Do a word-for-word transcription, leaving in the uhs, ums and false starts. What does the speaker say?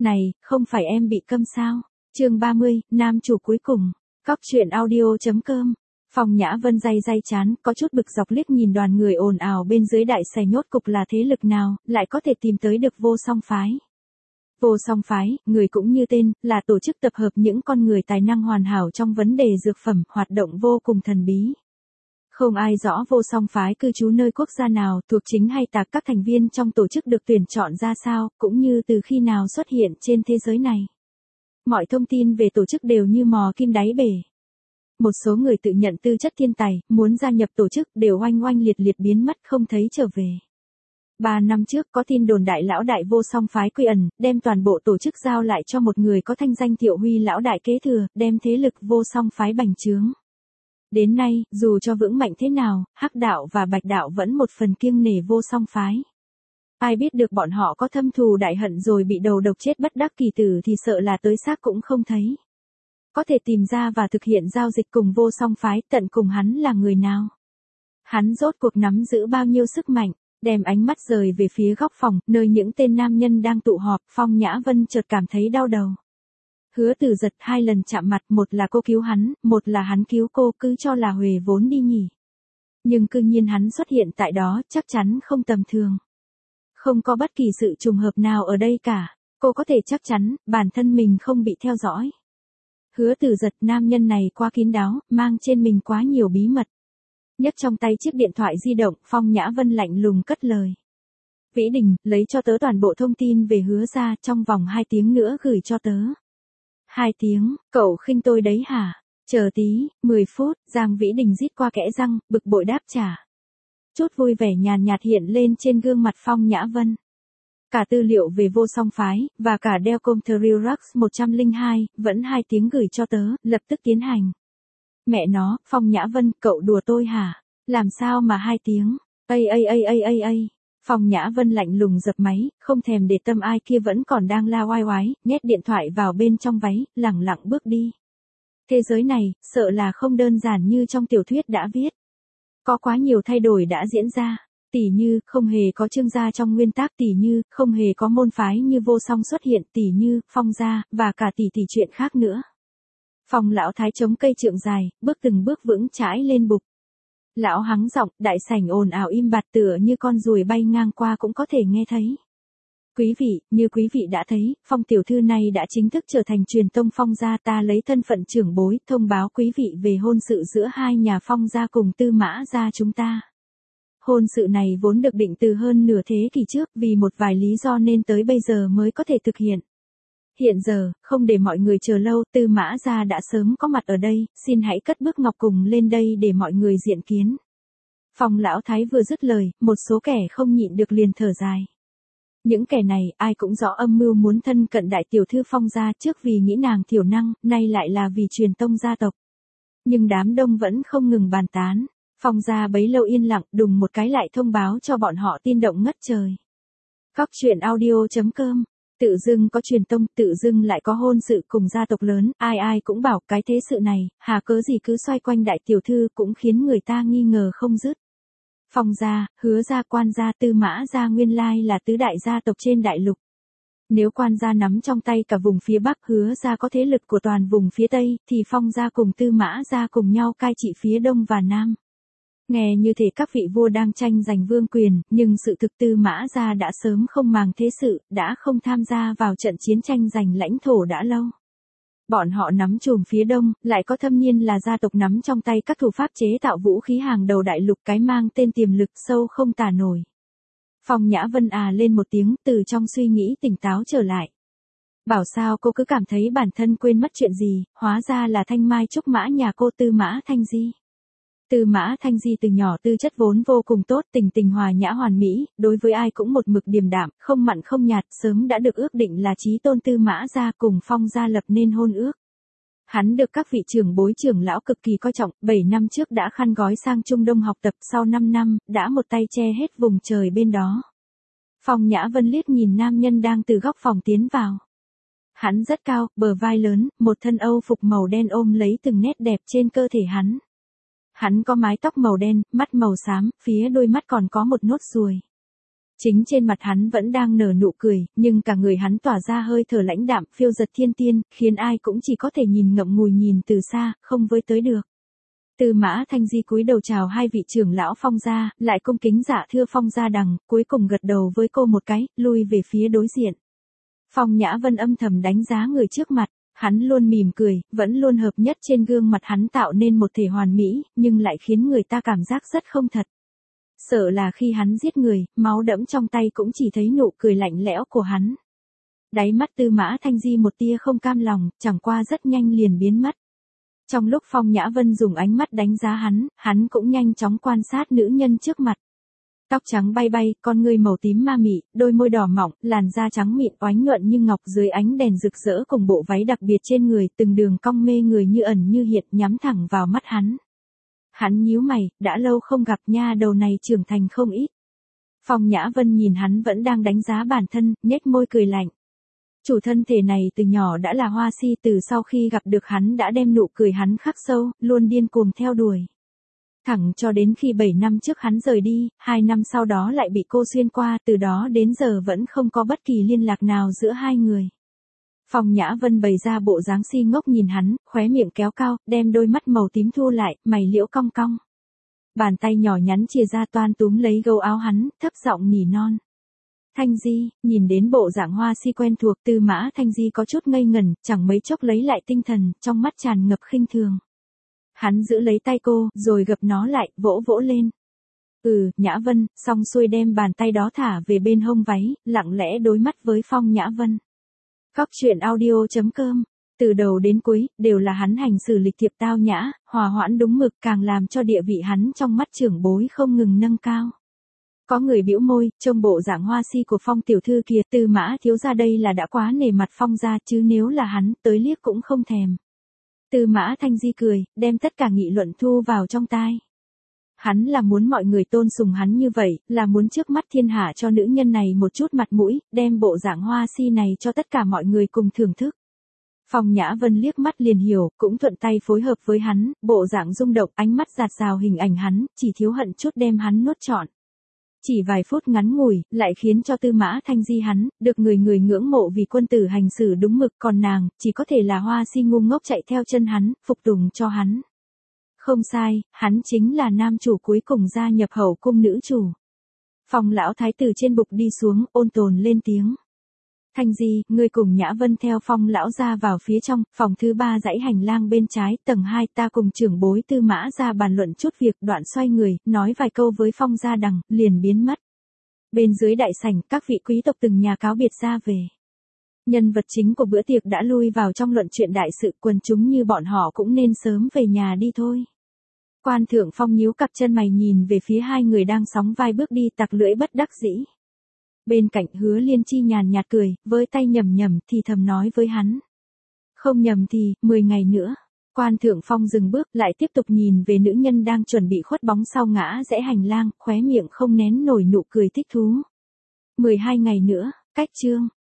Này, không phải em bị câm sao? Chương ba mươi, nam chủ cuối cùng. Cóc truyện audio.com. Phong Nhã Vân day day chán, có chút bực dọc liếc nhìn đoàn người ồn ào bên dưới đại sảnh nhốt cục là thế lực nào, lại có thể tìm tới được Vô Song Phái. Vô Song Phái, người cũng như tên, là tổ chức tập hợp những con người tài năng hoàn hảo trong vấn đề dược phẩm, hoạt động vô cùng thần bí. Không ai rõ Vô Song Phái cư trú nơi quốc gia nào, thuộc chính hay tạc các thành viên trong tổ chức được tuyển chọn ra sao, cũng như từ khi nào xuất hiện trên thế giới này. Mọi thông tin về tổ chức đều như mò kim đáy bể. Một số người tự nhận tư chất thiên tài, muốn gia nhập tổ chức đều oanh oanh liệt liệt biến mất không thấy trở về. Ba năm trước có tin đồn đại lão đại Vô Song Phái quy ẩn, đem toàn bộ tổ chức giao lại cho một người có thanh danh Thiệu Huy lão đại kế thừa, đem thế lực Vô Song Phái bành trướng. Đến nay, dù cho vững mạnh thế nào, Hắc đạo và Bạch đạo vẫn một phần kiêng nể Vô Song Phái. Ai biết được bọn họ có thâm thù đại hận rồi bị đầu độc chết bất đắc kỳ tử thì sợ là tới xác cũng không thấy. Có thể tìm ra và thực hiện giao dịch cùng Vô Song Phái, tận cùng hắn là người nào? Hắn rốt cuộc nắm giữ bao nhiêu sức mạnh? Đem ánh mắt rời về phía góc phòng, nơi những tên nam nhân đang tụ họp, Phong Nhã Vân chợt cảm thấy đau đầu. Hứa Tử Giật hai lần chạm mặt, một là cô cứu hắn, một là hắn cứu cô, cứ cho là huề vốn đi nhỉ. Nhưng cư nhiên hắn xuất hiện tại đó, chắc chắn không tầm thường. Không có bất kỳ sự trùng hợp nào ở đây cả, cô có thể chắc chắn, bản thân mình không bị theo dõi. Hứa Tử Giật, nam nhân này quá kín đáo, mang trên mình quá nhiều bí mật. Nhấc trong tay chiếc điện thoại di động, Phong Nhã Vân lạnh lùng cất lời. Vĩ Đình, lấy cho tớ toàn bộ thông tin về Hứa gia, trong vòng hai tiếng nữa gửi cho tớ. Hai tiếng, cậu khinh tôi đấy hả? Chờ tí, mười phút, Giang Vĩ Đình rít qua kẽ răng, bực bội đáp trả. Chút vui vẻ nhàn nhạt hiện lên trên gương mặt Phong Nhã Vân. Cả tư liệu về Vô Song Phái, và cả Delcom Therirax một không hai, vẫn hai tiếng gửi cho tớ, lập tức tiến hành. Mẹ nó, Phong Nhã Vân, cậu đùa tôi hả? Làm sao mà hai tiếng? Ây ây ây ây ây ây. Phong Nhã Vân lạnh lùng dập máy, không thèm để tâm ai kia vẫn còn đang la oai oái, nhét điện thoại vào bên trong váy, lẳng lặng bước đi. Thế giới này, sợ là không đơn giản như trong tiểu thuyết đã viết. Có quá nhiều thay đổi đã diễn ra, tỉ như, không hề có Trương gia trong nguyên tác, tỉ như, không hề có môn phái như Vô Song xuất hiện, tỉ như, Phong gia, và cả tỷ tỷ chuyện khác nữa. Phong lão thái chống cây trượng dài, bước từng bước vững chãi lên bục. Lão hắng giọng, đại sảnh ồn ào im bặt tựa như con ruồi bay ngang qua cũng có thể nghe thấy. Quý vị, như quý vị đã thấy, Phong tiểu thư này đã chính thức trở thành truyền tông Phong gia, ta lấy thân phận trưởng bối, thông báo quý vị về hôn sự giữa hai nhà Phong gia cùng Tư Mã gia chúng ta. Hôn sự này vốn được định từ hơn nửa thế kỷ trước, vì một vài lý do nên tới bây giờ mới có thể thực hiện. Hiện giờ, không để mọi người chờ lâu, Tư Mã gia đã sớm có mặt ở đây, xin hãy cất bước ngọc cùng lên đây để mọi người diện kiến. Phong lão thái vừa dứt lời, một số kẻ không nhịn được liền thở dài. Những kẻ này, ai cũng rõ âm mưu muốn thân cận đại tiểu thư Phong gia, trước vì nghĩ nàng thiểu năng, nay lại là vì truyền tông gia tộc. Nhưng đám đông vẫn không ngừng bàn tán. Phong gia bấy lâu yên lặng, đùng một cái lại thông báo cho bọn họ tin động ngất trời. Cóc truyện audio.com. Tự dưng có truyền tông, tự dưng lại có hôn sự cùng gia tộc lớn, ai ai cũng bảo cái thế sự này, hà cớ gì cứ xoay quanh đại tiểu thư, cũng khiến người ta nghi ngờ không dứt. Phong gia, Hứa gia, Quan gia, Tư Mã gia nguyên lai là tứ đại gia tộc trên đại lục. Nếu Quan gia nắm trong tay cả vùng phía Bắc, Hứa gia có thế lực của toàn vùng phía Tây, thì Phong gia cùng Tư Mã gia cùng nhau cai trị phía Đông và Nam. Nghe như thể các vị vua đang tranh giành vương quyền, nhưng sự thực Tư Mã gia đã sớm không màng thế sự, đã không tham gia vào trận chiến tranh giành lãnh thổ đã lâu. Bọn họ nắm chùm phía Đông, lại có thâm niên là gia tộc nắm trong tay các thủ pháp chế tạo vũ khí hàng đầu đại lục, cái mang tên tiềm lực sâu không tả nổi. Phong Nhã Vân à lên một tiếng, từ trong suy nghĩ tỉnh táo trở lại. Bảo sao cô cứ cảm thấy bản thân quên mất chuyện gì, hóa ra là thanh mai trúc mã nhà cô Tư Mã Thanh Di. Tư Mã Thanh Di từ nhỏ tư chất vốn vô cùng tốt, tình tình hòa nhã hoàn mỹ, đối với ai cũng một mực điềm đạm, không mặn không nhạt, sớm đã được ước định là chí tôn Tư Mã gia cùng Phong gia lập nên hôn ước. Hắn được các vị trưởng bối trưởng lão cực kỳ coi trọng, bảy năm trước đã khăn gói sang Trung Đông học tập, sau năm năm, đã một tay che hết vùng trời bên đó. Phong Nhã Vân liếc nhìn nam nhân đang từ góc phòng tiến vào. Hắn rất cao, bờ vai lớn, một thân âu phục màu đen ôm lấy từng nét đẹp trên cơ thể hắn. Hắn có mái tóc màu đen, mắt màu xám, phía đôi mắt còn có một nốt ruồi. Chính trên mặt hắn vẫn đang nở nụ cười, nhưng cả người hắn tỏa ra hơi thở lãnh đạm phiêu giật thiên tiên, khiến ai cũng chỉ có thể nhìn ngậm ngùi nhìn từ xa, không với tới được. Tư Mã Thanh Di cúi đầu chào hai vị trưởng lão Phong gia, lại cung kính dạ thưa Phong gia đằng, cuối cùng gật đầu với cô một cái, lui về phía đối diện. Phong Nhã Vân âm thầm đánh giá người trước mặt, hắn luôn mỉm cười, vẫn luôn hợp nhất trên gương mặt hắn tạo nên một thể hoàn mỹ, nhưng lại khiến người ta cảm giác rất không thật. Sợ là khi hắn giết người, máu đẫm trong tay cũng chỉ thấy nụ cười lạnh lẽo của hắn. Đáy mắt Tư Mã Thanh Di một tia không cam lòng, chẳng qua rất nhanh liền biến mất. Trong lúc Phong Nhã Vân dùng ánh mắt đánh giá hắn, hắn cũng nhanh chóng quan sát nữ nhân trước mặt. Tóc trắng bay bay, con ngươi màu tím ma mị, đôi môi đỏ mọng, làn da trắng mịn oánh nhuận như ngọc dưới ánh đèn rực rỡ cùng bộ váy đặc biệt trên người, từng đường cong mê người như ẩn như hiện nhắm thẳng vào mắt hắn. Hắn nhíu mày, đã lâu không gặp nha đầu này trưởng thành không ít. Phong Nhã Vân nhìn hắn vẫn đang đánh giá bản thân, nhếch môi cười lạnh. Chủ thân thể này từ nhỏ đã là hoa si, từ sau khi gặp được hắn đã đem nụ cười hắn khắc sâu, luôn điên cuồng theo đuổi. Thẳng cho đến khi bảy năm trước hắn rời đi, hai năm sau đó lại bị cô xuyên qua, từ đó đến giờ vẫn không có bất kỳ liên lạc nào giữa hai người. Phong Nhã Vân bày ra bộ dáng si ngốc nhìn hắn, khóe miệng kéo cao, đem đôi mắt màu tím thu lại, mày liễu cong cong. Bàn tay nhỏ nhắn chìa ra toan túm lấy gâu áo hắn, thấp giọng nỉ non. Thanh Di, nhìn đến bộ dạng hoa si quen thuộc, Tư Mã Thanh Di có chút ngây ngẩn, chẳng mấy chốc lấy lại tinh thần, trong mắt tràn ngập khinh thường. Hắn giữ lấy tay cô, rồi gập nó lại, vỗ vỗ lên. Ừ, Nhã Vân, xong xuôi đem bàn tay đó thả về bên hông váy, lặng lẽ đối mắt với Phong Nhã Vân. Góc truyện audio chấm com, từ đầu đến cuối, đều là hắn hành xử lịch thiệp tao nhã, hòa hoãn đúng mực, càng làm cho địa vị hắn trong mắt trưởng bối không ngừng nâng cao. Có người bĩu môi, trông bộ dạng hoa si của Phong tiểu thư kia, Tư Mã thiếu gia đây là đã quá nể mặt Phong gia, chứ nếu là hắn, tới liếc cũng không thèm. Tư Mã Thanh Di cười, đem tất cả nghị luận thu vào trong tai. Hắn là muốn mọi người tôn sùng hắn như vậy, là muốn trước mắt thiên hạ cho nữ nhân này một chút mặt mũi, đem bộ dạng hoa si này cho tất cả mọi người cùng thưởng thức. Phong Nhã Vân liếc mắt liền hiểu, cũng thuận tay phối hợp với hắn, bộ dạng rung động, ánh mắt dạt dào hình ảnh hắn, chỉ thiếu hận chút đem hắn nuốt trọn. Chỉ vài phút ngắn ngủi, lại khiến cho Tư Mã Thanh Di hắn, được người người ngưỡng mộ vì quân tử hành xử đúng mực, còn nàng, chỉ có thể là hoa si ngu ngốc chạy theo chân hắn, phục tùng cho hắn. Không sai, hắn chính là nam chủ cuối cùng gia nhập hậu cung nữ chủ. Phong lão thái tử trên bục đi xuống, ôn tồn lên tiếng. Thanh Di, ngươi cùng Nhã Vân theo Phong lão ra vào phía trong, phòng thứ ba dãy hành lang bên trái, tầng hai, ta cùng trưởng bối Tư Mã ra bàn luận chút việc, đoạn xoay người, nói vài câu với Phong gia đằng, liền biến mất. Bên dưới đại sảnh, các vị quý tộc từng nhà cáo biệt ra về. Nhân vật chính của bữa tiệc đã lui vào trong luận chuyện đại sự, quần chúng như bọn họ cũng nên sớm về nhà đi thôi. Quan Thượng Phong nhíu cặp chân mày nhìn về phía hai người đang sóng vai bước đi, tặc lưỡi bất đắc dĩ. Bên cạnh Hứa Liên Chi nhàn nhạt cười, với tay nhầm nhầm thì thầm nói với hắn. Không nhầm thì, mười ngày nữa. Quan Thượng Phong dừng bước, lại tiếp tục nhìn về nữ nhân đang chuẩn bị khuất bóng sau ngã rẽ hành lang, khóe miệng không nén nổi nụ cười thích thú. mười hai ngày nữa, cách chương.